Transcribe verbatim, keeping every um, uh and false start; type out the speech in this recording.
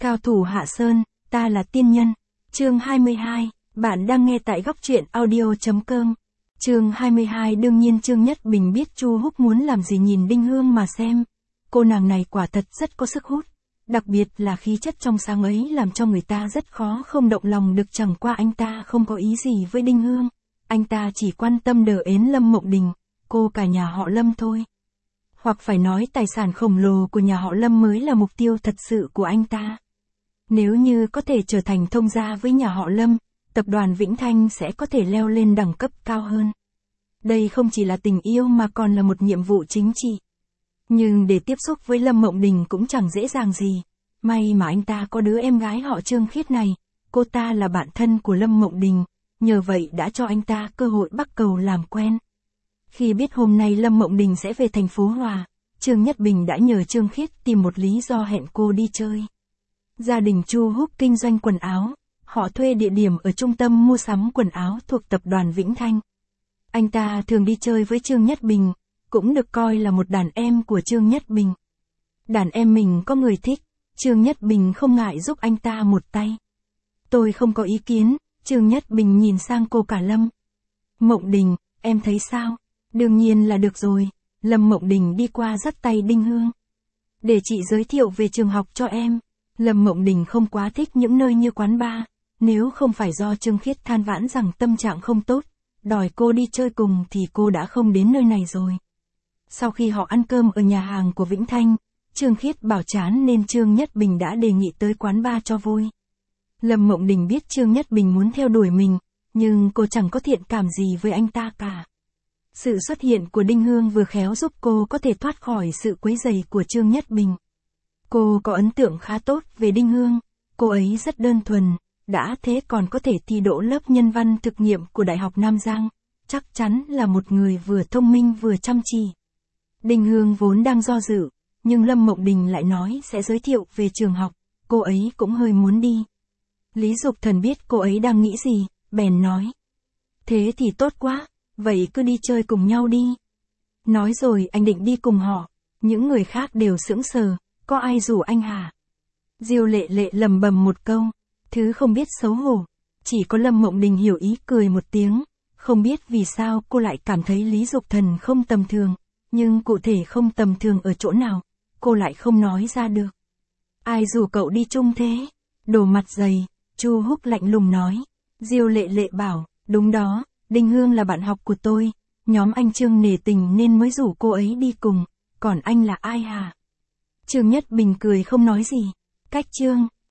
Cao thủ Hạ Sơn, ta là tiên nhân. Chương hai mươi hai, bạn đang nghe tại góc truyện audio chấm com. Chương hai mươi hai đương nhiên Trương Nhất Bình biết Chu Húc muốn làm gì nhìn Đinh Hương mà xem. Cô nàng này quả thật rất có sức hút. Đặc biệt là khí chất trong sáng ấy làm cho người ta rất khó không động lòng được, chẳng qua anh ta không có ý gì với Đinh Hương. Anh ta chỉ quan tâm đờ ến Lâm Mộng Đình, cô cả nhà họ Lâm thôi. Hoặc phải nói tài sản khổng lồ của nhà họ Lâm mới là mục tiêu thật sự của anh ta. Nếu như có thể trở thành thông gia với nhà họ Lâm, tập đoàn Vĩnh Thanh sẽ có thể leo lên đẳng cấp cao hơn. Đây không chỉ là tình yêu mà còn là một nhiệm vụ chính trị. Nhưng để tiếp xúc với Lâm Mộng Đình cũng chẳng dễ dàng gì. May mà anh ta có đứa em gái họ Trương Khiết này, cô ta là bạn thân của Lâm Mộng Đình, nhờ vậy đã cho anh ta cơ hội bắt cầu làm quen. Khi biết hôm nay Lâm Mộng Đình sẽ về thành phố Hòa, Trương Nhất Bình đã nhờ Trương Khiết tìm một lý do hẹn cô đi chơi. Gia đình Chu Húc kinh doanh quần áo, họ thuê địa điểm ở trung tâm mua sắm quần áo thuộc tập đoàn Vĩnh Thanh. Anh ta thường đi chơi với Trương Nhất Bình, cũng được coi là một đàn em của Trương Nhất Bình. Đàn em mình có người thích, Trương Nhất Bình không ngại giúp anh ta một tay. Tôi không có ý kiến, Trương Nhất Bình nhìn sang cô cả Lâm. Mộng Đình, em thấy sao? Đương nhiên là được rồi. Lâm Mộng Đình đi qua dắt tay Đinh Hương. Để chị giới thiệu về trường học cho em. Lâm Mộng Đình không quá thích những nơi như quán bar, nếu không phải do Trương Khiết than vãn rằng tâm trạng không tốt, đòi cô đi chơi cùng thì cô đã không đến nơi này rồi. Sau khi họ ăn cơm ở nhà hàng của Vĩnh Thanh, Trương Khiết bảo chán nên Trương Nhất Bình đã đề nghị tới quán bar cho vui. Lâm Mộng Đình biết Trương Nhất Bình muốn theo đuổi mình, nhưng cô chẳng có thiện cảm gì với anh ta cả. Sự xuất hiện của Đinh Hương vừa khéo giúp cô có thể thoát khỏi sự quấy rầy của Trương Nhất Bình. Cô có ấn tượng khá tốt về Đinh Hương, cô ấy rất đơn thuần, đã thế còn có thể thi đỗ lớp nhân văn thực nghiệm của Đại học Nam Giang, chắc chắn là một người vừa thông minh vừa chăm chỉ. Đinh Hương vốn đang do dự, nhưng Lâm Mộng Đình lại nói sẽ giới thiệu về trường học, cô ấy cũng hơi muốn đi. Lý Dục Thần biết cô ấy đang nghĩ gì, bèn nói. Thế thì tốt quá, vậy cứ đi chơi cùng nhau đi. Nói rồi anh định đi cùng họ, những người khác đều sững sờ, có ai rủ anh hả? Diêu Lệ Lệ lầm bầm một câu, thứ không biết xấu hổ. Chỉ có Lâm Mộng Đình hiểu ý cười một tiếng, không biết vì sao cô lại cảm thấy Lý Dục Thần không tầm thường, nhưng cụ thể không tầm thường ở chỗ nào, cô lại không nói ra được. Ai rủ cậu đi chung thế? Đồ mặt dày, Chu Húc lạnh lùng nói. Diêu Lệ Lệ bảo, đúng đó, Đinh Hương là bạn học của tôi, nhóm anh Trương nể tình nên mới rủ cô ấy đi cùng, còn anh là ai hả? Trương Nhất Bình cười không nói gì. Cách Trương